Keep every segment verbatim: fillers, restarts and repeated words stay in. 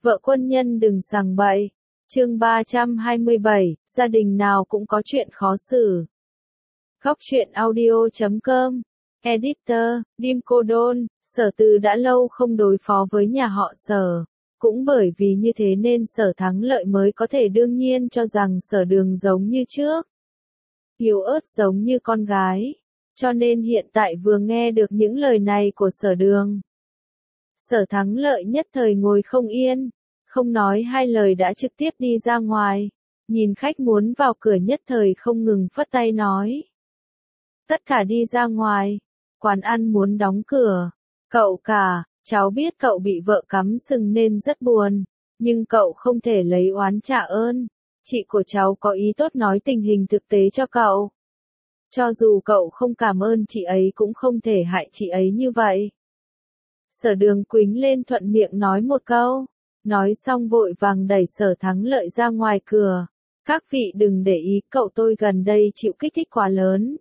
Vợ quân nhân đừng sằng bậy. Chương ba trăm hai mươi bảy, gia đình nào cũng có chuyện khó xử. Góc truyện audio chấm com. Editor, Dim Cô Đôn, Sở Từ đã lâu không đối phó với nhà họ Sở. Cũng bởi vì như thế nên Sở Thắng Lợi mới có thể đương nhiên cho rằng Sở Đường giống như trước. Yếu ớt giống như con gái. Cho nên hiện tại vừa nghe được những lời này của Sở Đường. Sở Thắng Lợi nhất thời ngồi không yên. Không nói hai lời đã trực tiếp đi ra ngoài. Nhìn khách muốn vào cửa nhất thời không ngừng phất tay nói. Tất cả đi ra ngoài. Quán ăn muốn đóng cửa. Cậu cả, cháu biết cậu bị vợ cắm sừng nên rất buồn. Nhưng cậu không thể lấy oán trả ơn. Chị của cháu có ý tốt nói tình hình thực tế cho cậu. Cho dù cậu không cảm ơn chị ấy cũng không thể hại chị ấy như vậy. Sở Đường quính lên thuận miệng nói một câu. Nói xong vội vàng đẩy Sở Thắng Lợi ra ngoài cửa. Các vị đừng để ý, cậu tôi gần đây chịu kích thích quá lớn.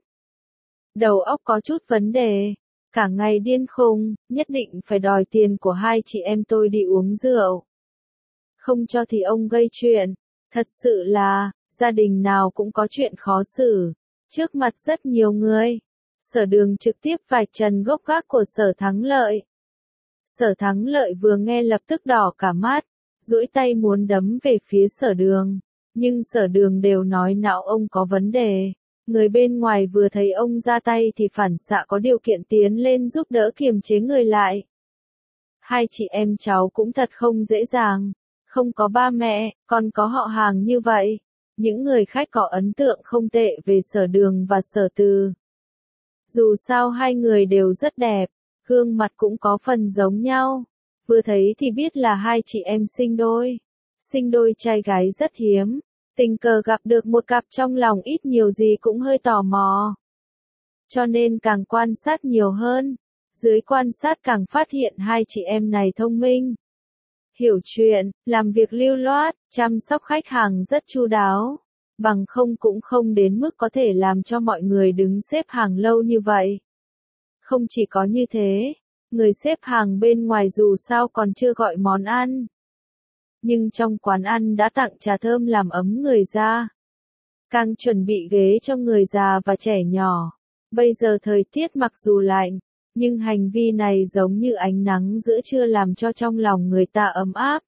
Đầu óc có chút vấn đề. Cả ngày điên khùng, nhất định phải đòi tiền của hai chị em tôi đi uống rượu. Không cho thì ông gây chuyện. Thật sự là, gia đình nào cũng có chuyện khó xử. Trước mặt rất nhiều người. Sở Đường trực tiếp vạch trần gốc gác của Sở Thắng Lợi. Sở Thắng Lợi vừa nghe lập tức đỏ cả mắt, duỗi tay muốn đấm về phía Sở Đường. Nhưng Sở Đường đều nói não ông có vấn đề. Người bên ngoài vừa thấy ông ra tay thì phản xạ có điều kiện tiến lên giúp đỡ kiềm chế người lại. Hai chị em cháu cũng thật không dễ dàng. Không có ba mẹ, còn có họ hàng như vậy. Những người khách có ấn tượng không tệ về Sở Đường và Sở Từ. Dù sao hai người đều rất đẹp. Gương mặt cũng có phần giống nhau. Vừa thấy thì biết là hai chị em sinh đôi. Sinh đôi trai gái rất hiếm. Tình cờ gặp được một cặp trong lòng ít nhiều gì cũng hơi tò mò. Cho nên càng quan sát nhiều hơn. Dưới quan sát càng phát hiện hai chị em này thông minh. Hiểu chuyện, làm việc lưu loát, chăm sóc khách hàng rất chu đáo. Bằng không cũng không đến mức có thể làm cho mọi người đứng xếp hàng lâu như vậy. Không chỉ có như thế, người xếp hàng bên ngoài dù sao còn chưa gọi món ăn. Nhưng trong quán ăn đã tặng trà thơm làm ấm người ra. Càng chuẩn bị ghế cho người già và trẻ nhỏ. Bây giờ thời tiết mặc dù lạnh, nhưng hành vi này giống như ánh nắng giữa trưa làm cho trong lòng người ta ấm áp.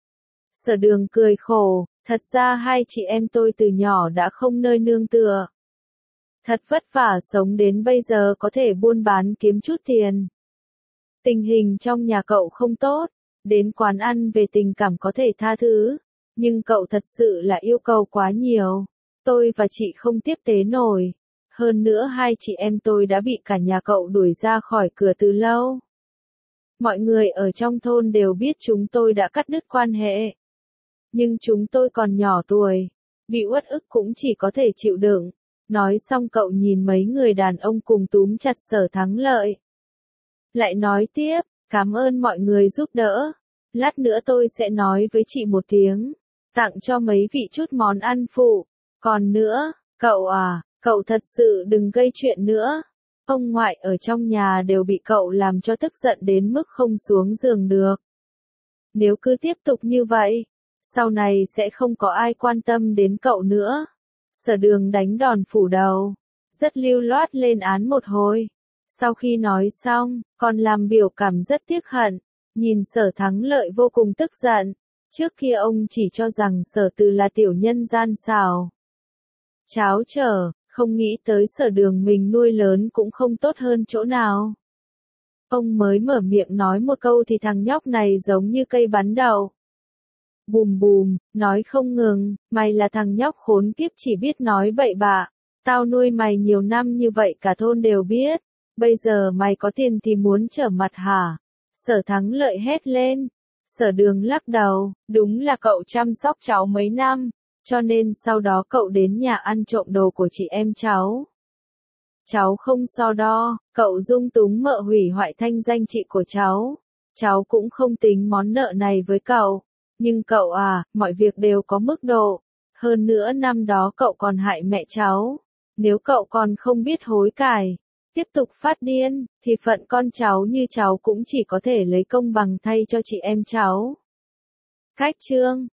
Sở Đường cười khổ, thật ra hai chị em tôi từ nhỏ đã không nơi nương tựa. Thật vất vả sống đến bây giờ có thể buôn bán kiếm chút tiền. Tình hình trong nhà cậu không tốt, đến quán ăn về tình cảm có thể tha thứ, nhưng cậu thật sự là yêu cầu quá nhiều. Tôi và chị không tiếp tế nổi. Hơn nữa hai chị em tôi đã bị cả nhà cậu đuổi ra khỏi cửa từ lâu. Mọi người ở trong thôn đều biết chúng tôi đã cắt đứt quan hệ. Nhưng chúng tôi còn nhỏ tuổi, bị uất ức cũng chỉ có thể chịu đựng. Nói xong cậu nhìn mấy người đàn ông cùng túm chặt Sở Thắng Lợi. Lại nói tiếp, cảm ơn mọi người giúp đỡ. Lát nữa tôi sẽ nói với chị một tiếng. Tặng cho mấy vị chút món ăn phụ. Còn nữa, cậu à, cậu thật sự đừng gây chuyện nữa. Ông ngoại ở trong nhà đều bị cậu làm cho tức giận đến mức không xuống giường được. Nếu cứ tiếp tục như vậy, sau này sẽ không có ai quan tâm đến cậu nữa. Sở Đường đánh đòn phủ đầu, rất lưu loát lên án một hồi. Sau khi nói xong, còn làm biểu cảm rất tiếc hận, nhìn Sở Thắng Lợi vô cùng tức giận. Trước kia ông chỉ cho rằng Sở Từ là tiểu nhân gian xảo, cháo trở, không nghĩ tới Sở Đường mình nuôi lớn cũng không tốt hơn chỗ nào. Ông mới mở miệng nói một câu thì thằng nhóc này giống như cây bắn đậu. Bùm bùm, nói không ngừng, mày là thằng nhóc khốn kiếp chỉ biết nói bậy bạ. Tao nuôi mày nhiều năm như vậy cả thôn đều biết. Bây giờ mày có tiền thì muốn trở mặt hả? Sở Thắng Lợi hét lên. Sở Đường lắc đầu, đúng là cậu chăm sóc cháu mấy năm, cho nên sau đó cậu đến nhà ăn trộm đồ của chị em cháu. Cháu không so đo, cậu dung túng mợ hủy hoại thanh danh chị của cháu. Cháu cũng không tính món nợ này với cậu. Nhưng cậu à, mọi việc đều có mức độ. Hơn nữa năm đó cậu còn hại mẹ cháu. Nếu cậu còn không biết hối cải, tiếp tục phát điên, thì phận con cháu như cháu cũng chỉ có thể lấy công bằng thay cho chị em cháu. Khách chương